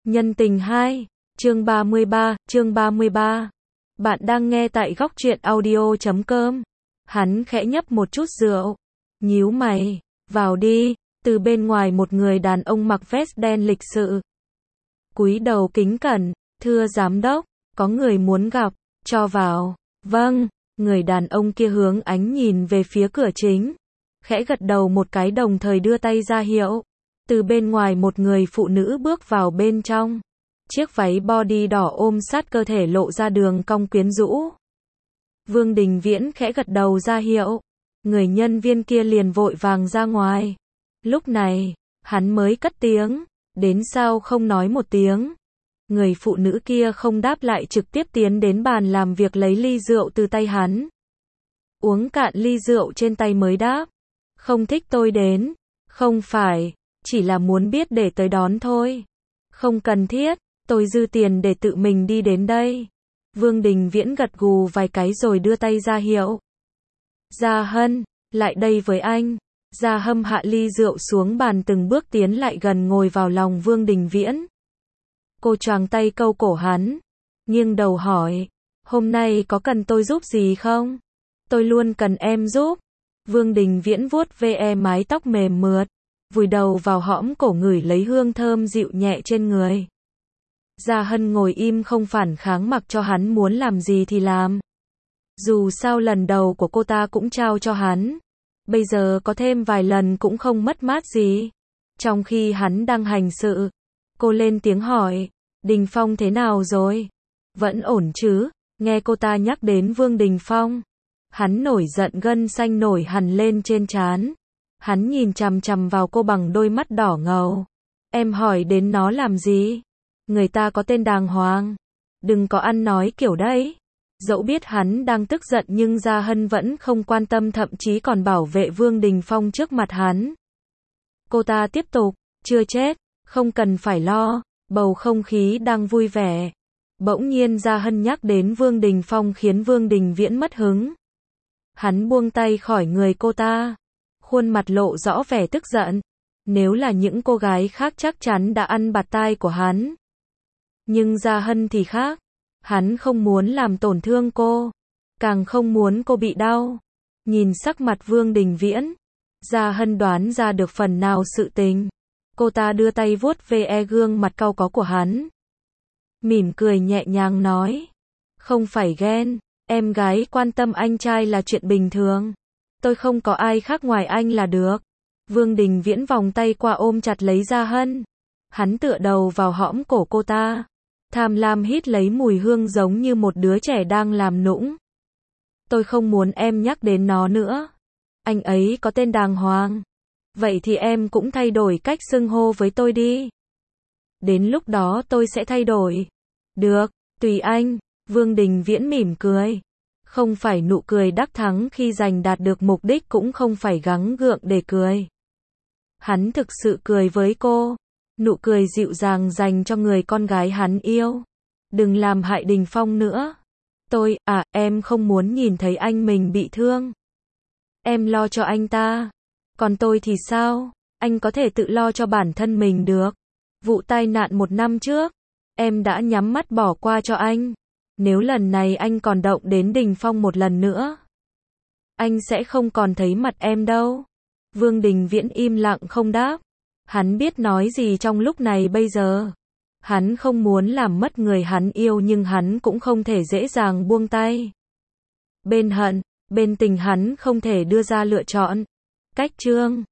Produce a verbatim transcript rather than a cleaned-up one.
Nhân tình hai, chương ba mươi ba, chương ba mươi ba. Bạn đang nghe tại góc truyện audio chấm com. Hắn khẽ nhấp một chút rượu, nhíu mày, vào đi. Từ bên ngoài một người đàn ông mặc vest đen lịch sự, cúi đầu kính cẩn, thưa giám đốc, có người muốn gặp, cho vào. Vâng, người đàn ông kia hướng ánh nhìn về phía cửa chính, khẽ gật đầu một cái đồng thời đưa tay ra hiệu. Từ bên ngoài một người phụ nữ bước vào bên trong. Chiếc váy body đỏ ôm sát cơ thể lộ ra đường cong quyến rũ. Vương Đình Viễn khẽ gật đầu ra hiệu. Người nhân viên kia liền vội vàng ra ngoài. Lúc này, hắn mới cất tiếng, đến sao không nói một tiếng. Người phụ nữ kia không đáp lại trực tiếp tiến đến bàn làm việc lấy ly rượu từ tay hắn. Uống cạn ly rượu trên tay mới đáp. Không thích tôi đến. Không phải, chỉ là muốn biết để tới đón thôi. Không cần thiết, tôi dư tiền để tự mình đi đến đây. Vương Đình Viễn gật gù vài cái rồi đưa tay ra hiệu. Gia Hân, lại đây với anh. Gia Hâm hạ ly rượu xuống bàn từng bước tiến lại gần ngồi vào lòng Vương Đình Viễn. Cô choàng tay câu cổ hắn, nghiêng đầu hỏi, hôm nay có cần tôi giúp gì không? Tôi luôn cần em giúp. Vương Đình Viễn vuốt ve mái tóc mềm mượt, vùi đầu vào hõm cổ ngửi lấy hương thơm dịu nhẹ trên người. Gia Hân ngồi im không phản kháng mặc cho hắn muốn làm gì thì làm. Dù sao lần đầu của cô ta cũng trao cho hắn. Bây giờ có thêm vài lần cũng không mất mát gì. Trong khi hắn đang hành sự, cô lên tiếng hỏi, Đình Phong thế nào rồi? Vẫn ổn chứ? Nghe cô ta nhắc đến Vương Đình Phong, hắn nổi giận gân xanh nổi hẳn lên trên trán. Hắn nhìn chằm chằm vào cô bằng đôi mắt đỏ ngầu. Em hỏi đến nó làm gì? Người ta có tên đàng hoàng. Đừng có ăn nói kiểu đấy. Dẫu biết hắn đang tức giận nhưng Gia Hân vẫn không quan tâm thậm chí còn bảo vệ Vương Đình Phong trước mặt hắn. Cô ta tiếp tục, chưa chết, không cần phải lo, bầu không khí đang vui vẻ. Bỗng nhiên Gia Hân nhắc đến Vương Đình Phong khiến Vương Đình Viễn mất hứng. Hắn buông tay khỏi người cô ta, khuôn mặt lộ rõ vẻ tức giận. Nếu là những cô gái khác chắc chắn đã ăn bạt tai của hắn. Nhưng Gia Hân thì khác. Hắn không muốn làm tổn thương cô, càng không muốn cô bị đau. Nhìn sắc mặt Vương Đình Viễn, Gia Hân đoán ra được phần nào sự tình. Cô ta đưa tay vuốt ve gương mặt cau có của hắn, mỉm cười nhẹ nhàng nói, không phải ghen, em gái quan tâm anh trai là chuyện bình thường. Tôi không có ai khác ngoài anh là được. Vương Đình Viễn vòng tay qua ôm chặt lấy Gia Hân. Hắn tựa đầu vào hõm cổ cô ta, tham lam hít lấy mùi hương giống như một đứa trẻ đang làm nũng. Tôi không muốn em nhắc đến nó nữa. Anh ấy có tên đàng hoàng. Vậy thì em cũng thay đổi cách xưng hô với tôi đi. Đến lúc đó tôi sẽ thay đổi. Được, tùy anh. Vương Đình Viễn mỉm cười. Không phải nụ cười đắc thắng khi giành đạt được mục đích, cũng không phải gắng gượng để cười. Hắn thực sự cười với cô. Nụ cười dịu dàng dành cho người con gái hắn yêu. Đừng làm hại Đình Phong nữa. Tôi, à, em không muốn nhìn thấy anh mình bị thương. Em lo cho anh ta. Còn tôi thì sao? Anh có thể tự lo cho bản thân mình được. Vụ tai nạn một năm trước, em đã nhắm mắt bỏ qua cho anh. Nếu lần này anh còn động đến Đình Phong một lần nữa, anh sẽ không còn thấy mặt em đâu. Vương Đình Viễn im lặng không đáp. Hắn biết nói gì trong lúc này bây giờ. Hắn không muốn làm mất người hắn yêu nhưng hắn cũng không thể dễ dàng buông tay. Bên hận, bên tình hắn không thể đưa ra lựa chọn. Cách chương